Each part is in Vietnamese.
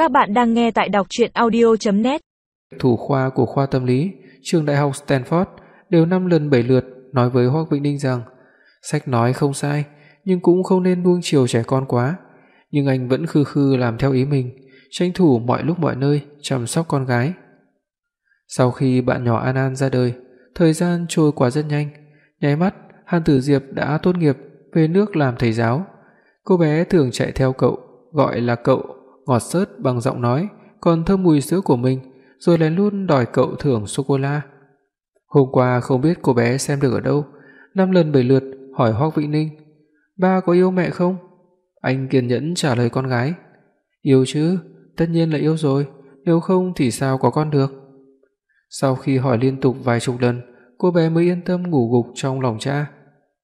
Các bạn đang nghe tại đọc truyện audio.net. Thủ khoa của khoa tâm lý trường đại học Stanford đều 5 lần 7 lượt nói với Hoắc Vĩnh Ninh rằng sách nói không sai, nhưng cũng không nên nuông chiều trẻ con quá. Nhưng anh vẫn khư khư làm theo ý mình, tranh thủ mọi lúc mọi nơi chăm sóc con gái. Sau khi bạn nhỏ An An ra đời, thời gian trôi qua rất nhanh, nháy mắt Hàn Tử Diệp đã tốt nghiệp về nước làm thầy giáo. Cô bé thường chạy theo cậu, gọi là cậu, ngọt xớt bằng giọng nói còn thơm mùi sữa của mình, rồi lén lút đòi cậu thưởng sô cô la. Hôm qua không biết cô bé xem được ở đâu, 5 lần 7 lượt hỏi Hoắc Vĩnh Ninh: "Ba có yêu mẹ không?" Anh kiên nhẫn trả lời con gái: "Yêu chứ, tất nhiên là yêu rồi, nếu không thì sao có con được." Sau khi hỏi liên tục vài chục lần, cô bé mới yên tâm ngủ gục trong lòng cha.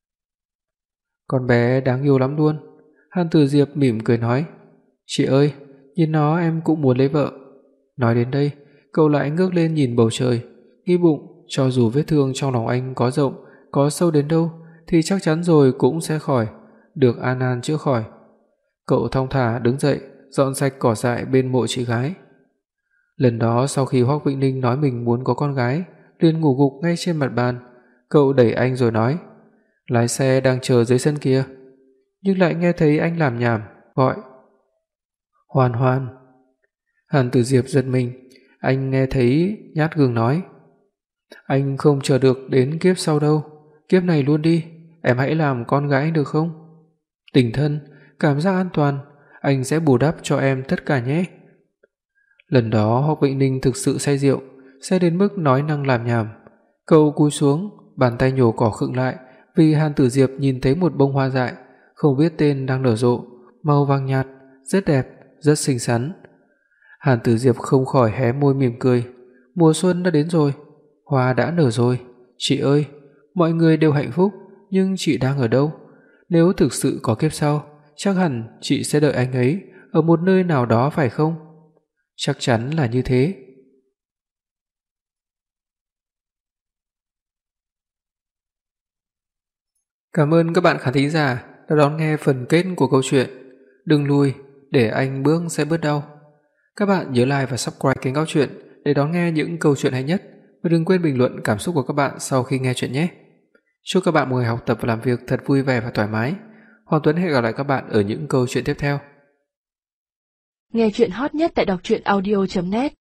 "Con bé đáng yêu lắm luôn." Hàn Tử Diệp mỉm cười nói: "Chị ơi, nhìn nó em cũng muốn lấy vợ." Nói đến đây, cậu lại ngước lên nhìn bầu trời, nghĩ bụng cho dù vết thương trong lòng anh có rộng, có sâu đến đâu thì chắc chắn rồi cũng sẽ khỏi, được An An chữa khỏi. Cậu thong thả đứng dậy, dọn sạch cỏ dại bên mộ chị gái. Lần đó sau khi Hoắc Vĩnh Ninh nói mình muốn có con gái, liền ngủ gục ngay trên mặt bàn, cậu đẩy anh rồi nói: "Lái xe đang chờ dưới sân kia." Nhưng lại nghe thấy anh lảm nhảm gọi: "Hoan Hoan." Hàn Tử Diệp giật mình, anh nghe thấy nhát gừng nói: "Anh không chờ được đến kiếp sau đâu, kiếp này luôn đi, em hãy làm con gái được không? Tình thân, cảm giác an toàn, anh sẽ bù đắp cho em tất cả nhé." Lần đó Hoắc Vĩnh Ninh thực sự say rượu, say đến mức nói năng lảm nhảm. Cậu cúi xuống, bàn tay nhổ cỏ khựng lại, vì Hàn Tử Diệp nhìn thấy một bông hoa dại không biết tên đang nở rộ, màu vàng nhạt, rất đẹp, rất xinh xắn. Hàn Tử Diệp không khỏi hé môi mỉm cười. Mùa xuân đã đến rồi, hoa đã nở rồi. Chị ơi, mọi người đều hạnh phúc, nhưng chị đang ở đâu? Nếu thực sự có kiếp sau, chắc hẳn chị sẽ đợi anh ấy ở một nơi nào đó phải không? Chắc chắn là như thế. Cảm ơn các bạn khán thính giả đã đón nghe phần kết của câu chuyện. Đừng lùi, để anh bước sẽ bớt đau. Các bạn nhớ like và subscribe kênh Góc Truyện để đón nghe những câu chuyện hay nhất, và đừng quên bình luận cảm xúc của các bạn sau khi nghe chuyện nhé. Chúc các bạn một ngày học tập và làm việc thật vui vẻ và thoải mái. Hoàng Tuấn hẹn gặp lại các bạn ở những câu chuyện tiếp theo. Nghe chuyện hot nhất tại đọc truyện audio.net